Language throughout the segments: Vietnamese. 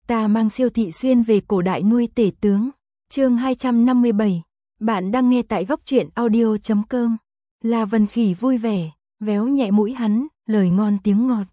Ta mang siêu thị xuyên về cổ đại nuôi tể tướng. Chương 257. Bạn đang nghe tại góc truyện audio.com. La Vân Khỉ vui vẻ, véo nhẹ mũi hắn, lời ngon tiếng ngọt.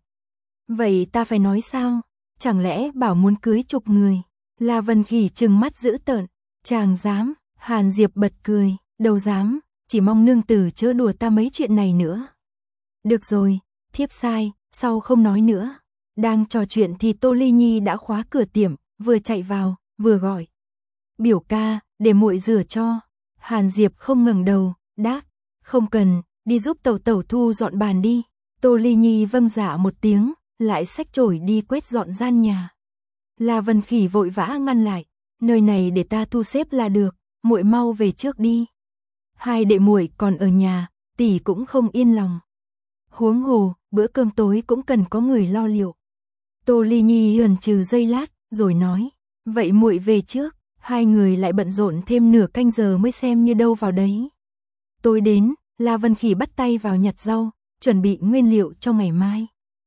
Vậy ta phải nói sao? Chẳng lẽ bảo muốn cưới chục người? La Vân Khỉ trừng mắt dữ tợn. Chàng dám? Hàn Diệp bật cười, đâu dám, chỉ mong nương tử chớ đùa ta mấy chuyện này nữa. Được rồi, thiếp sai, sau không nói nữa. Đang trò chuyện thì Tô Ly Nhi đã khóa cửa tiệm, vừa chạy vào, vừa gọi. Biểu ca, để muội rửa cho. Hàn Diệp không ngẩng đầu, đáp, không cần, đi giúp tẩu tẩu thu dọn bàn đi. Tô Ly Nhi vâng dạ một tiếng, lại xách chổi đi quét dọn gian nhà. La Vân Khỉ vội vã ngăn lại, nơi này để ta thu xếp là được, muội mau về trước đi. Hai đệ muội còn ở nhà, tỷ cũng không yên lòng. Huống hồ, bữa cơm tối cũng cần có người lo liệu. Tô Ly Nhi hờn trừ giây lát, rồi nói, vậy muội về trước. Hai người lại bận rộn thêm nửa canh giờ mới xem như đâu vào đấy. Tối đến, La Vân Khỉ bắt tay vào nhặt rau, chuẩn bị nguyên liệu cho ngày mai.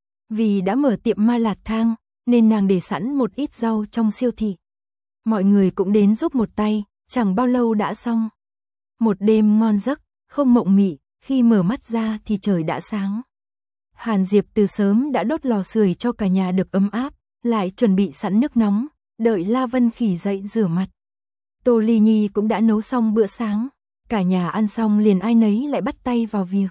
Vì đã mở tiệm ma lạt thang, nên nàng để sẵn một ít rau trong siêu thị. Mọi người cũng đến giúp một tay, chẳng bao lâu đã xong. Một đêm ngon giấc, không mộng mị, khi mở mắt ra thì trời đã sáng. Hàn Diệp từ sớm đã đốt lò sưởi cho cả nhà được ấm áp, lại chuẩn bị sẵn nước nóng, đợi La Vân Khỉ dậy rửa mặt. Tô Ly Nhi cũng đã nấu xong bữa sáng, cả nhà ăn xong liền ai nấy lại bắt tay vào việc.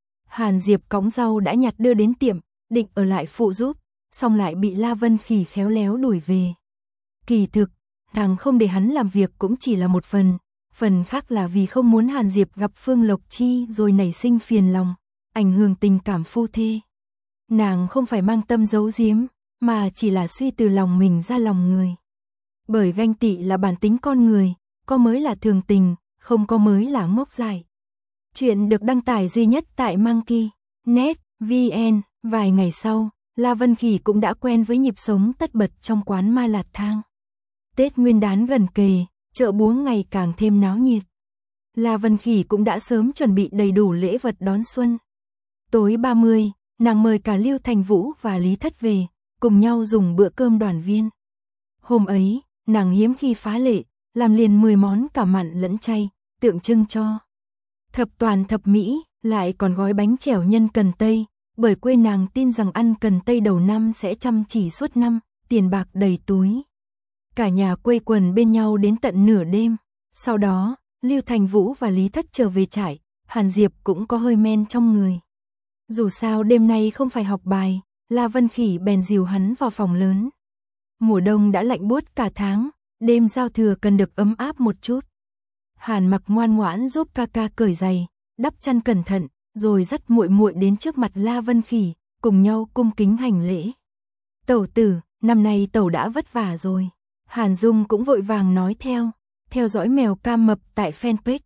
Hàn Diệp cõng rau đã nhặt đưa đến tiệm, định ở lại phụ giúp, xong lại bị La Vân Khỉ khéo léo đuổi về. Kỳ thực, nàng không để hắn làm việc cũng chỉ là một phần khác là vì không muốn Hàn Diệp gặp Phương Lộc Chi rồi nảy sinh phiền lòng, ảnh hưởng tình cảm phu thê. Nàng không phải mang tâm giấu giếm, mà chỉ là suy từ lòng mình ra lòng người. Bởi ganh tị là bản tính con người, có mới là thường tình, không có mới là ngốc dại. Chuyện được đăng tải duy nhất tại Monkey.net VN. Vài ngày sau, La Vân Khỉ cũng đã quen với nhịp sống tất bật trong quán ma lạt thang. Tết Nguyên đán gần kề, chợ búa ngày càng thêm náo nhiệt. La Vân Khỉ cũng đã sớm chuẩn bị đầy đủ lễ vật đón xuân. Tối 30, nàng mời cả Lưu Thành Vũ và Lý Thất về, cùng nhau dùng bữa cơm đoàn viên. Hôm ấy, nàng hiếm khi phá lệ, làm liền 10 món cả mặn lẫn chay, tượng trưng cho thập toàn thập mỹ, lại còn gói bánh chèo nhân cần tây, bởi quê nàng tin rằng ăn cần tây đầu năm sẽ chăm chỉ suốt năm, tiền bạc đầy túi. Cả nhà quây quần bên nhau đến tận nửa đêm. Sau đó, Lưu Thành Vũ và Lý Thất trở về trại, Hàn Diệp cũng có hơi men trong người. Dù sao đêm nay không phải học bài, La Vân Khỉ bèn dìu hắn vào phòng lớn. Mùa đông đã lạnh buốt cả tháng, đêm giao thừa cần được ấm áp một chút. Hàn Mặc ngoan ngoãn giúp ca ca cởi giày, đắp chăn cẩn thận, rồi dắt muội muội đến trước mặt La Vân Khỉ, cùng nhau cung kính hành lễ. Tẩu tử, năm nay tẩu đã vất vả rồi. Hàn Dung cũng vội vàng nói theo dõi mèo cam mập tại fanpage,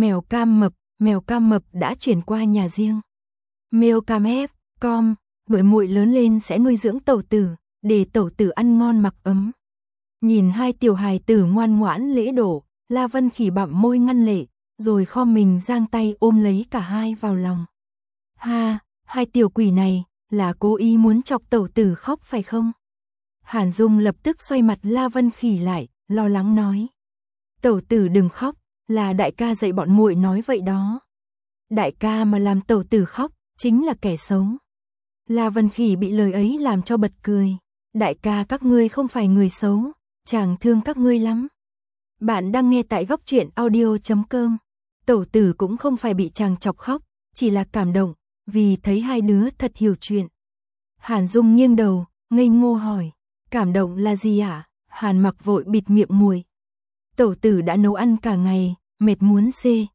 mèo cam mập đã chuyển qua nhà riêng. Meowcam.com, muội muội lớn lên sẽ nuôi dưỡng tẩu tử, để tẩu tử ăn ngon mặc ấm. Nhìn hai tiểu hài tử ngoan ngoãn lễ độ, La Vân Khỉ bặm môi ngăn lệ, rồi khom mình giang tay ôm lấy cả hai vào lòng. Ha, hai tiểu quỷ này, là cố ý muốn chọc tẩu tử khóc phải không? Hàn Dung lập tức xoay mặt La Vân Khỉ lại, lo lắng nói. Tẩu tử đừng khóc, là đại ca dạy bọn muội nói vậy đó. Đại ca mà làm tẩu tử khóc, chính là kẻ xấu. La Vân Khỉ bị lời ấy làm cho bật cười. Đại ca các ngươi không phải người xấu, chàng thương các ngươi lắm. Bạn đang nghe tại góc truyện audio.com. Tẩu tử cũng không phải bị chàng chọc khóc, chỉ là cảm động, vì thấy hai đứa thật hiểu chuyện. Hàn Dung nghiêng đầu, ngây ngô hỏi, cảm động là gì ạ? Hàn Mặc vội bịt miệng muội. Tẩu tử đã nấu ăn cả ngày, mệt muốn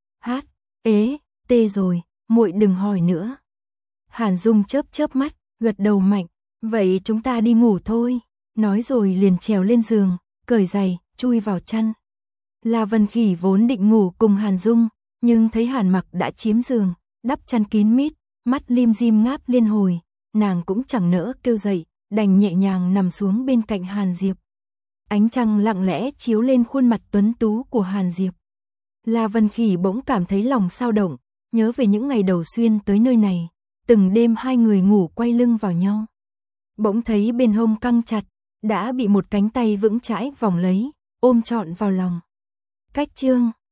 tê rồi, muội đừng hỏi nữa. Hàn Dung chớp mắt, gật đầu mạnh, vậy chúng ta đi ngủ thôi. Nói rồi liền trèo lên giường, cởi giày, chui vào chăn. La Vân Khỉ vốn định ngủ cùng Hàn Dung, nhưng thấy Hàn Mặc đã chiếm giường, đắp chăn kín mít, mắt lim dim ngáp liên hồi, nàng cũng chẳng nỡ kêu dậy, đành nhẹ nhàng nằm xuống bên cạnh Hàn Diệp. Ánh trăng lặng lẽ chiếu lên khuôn mặt tuấn tú của Hàn Diệp. La Vân Khỉ bỗng cảm thấy lòng xao động, nhớ về những ngày đầu xuyên tới nơi này, từng đêm hai người ngủ quay lưng vào nhau. Bỗng thấy bên hông căng chặt, đã bị một cánh tay vững chãi vòng lấy, ôm trọn vào lòng. Cách chương